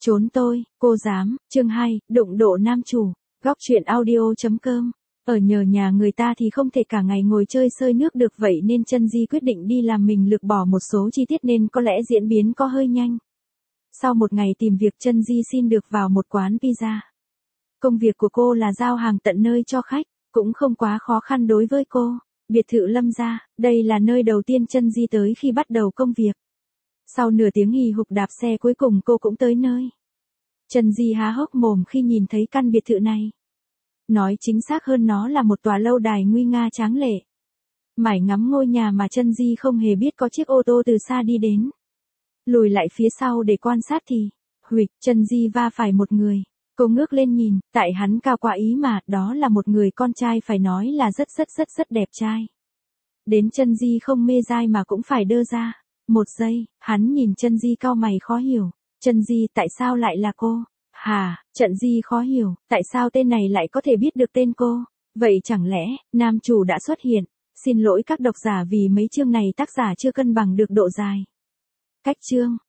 Trốn tôi, cô dám, chương 2, đụng độ nam chủ, góc truyện audio.com. Ở nhờ nhà người ta thì không thể cả ngày ngồi chơi sơi nước được, vậy nên Chân Di quyết định đi làm, mình lược bỏ một số chi tiết nên có lẽ diễn biến có hơi nhanh. Sau một ngày tìm việc, Chân Di xin được vào một quán pizza. Công việc của cô là giao hàng tận nơi cho khách, cũng không quá khó khăn đối với cô. Biệt thự Lâm gia, đây là nơi đầu tiên Chân Di tới khi bắt đầu công việc. Sau nửa tiếng hì hục đạp xe, cuối cùng cô cũng tới nơi. Chân Di há hốc mồm khi nhìn thấy căn biệt thự này. Nói chính xác hơn, nó là một tòa lâu đài nguy nga tráng lệ. Mải ngắm ngôi nhà mà Chân Di không hề biết có chiếc ô tô từ xa đi đến. Lùi lại phía sau để quan sát thì, huỵch, Chân Di va phải một người. Cô ngước lên nhìn, tại hắn cao quá ý mà, đó là một người con trai, phải nói là rất đẹp trai. Đến Chân Di không mê dai mà cũng phải đơ ra. Một giây, hắn nhìn Chân Di cau mày khó hiểu. Chân Di, tại sao lại là cô? Hả? Chân Di khó hiểu, tại sao tên này lại có thể biết được tên cô? Vậy chẳng lẽ, nam chủ đã xuất hiện? Xin lỗi các độc giả vì mấy chương này tác giả chưa cân bằng được độ dài. Cách chương,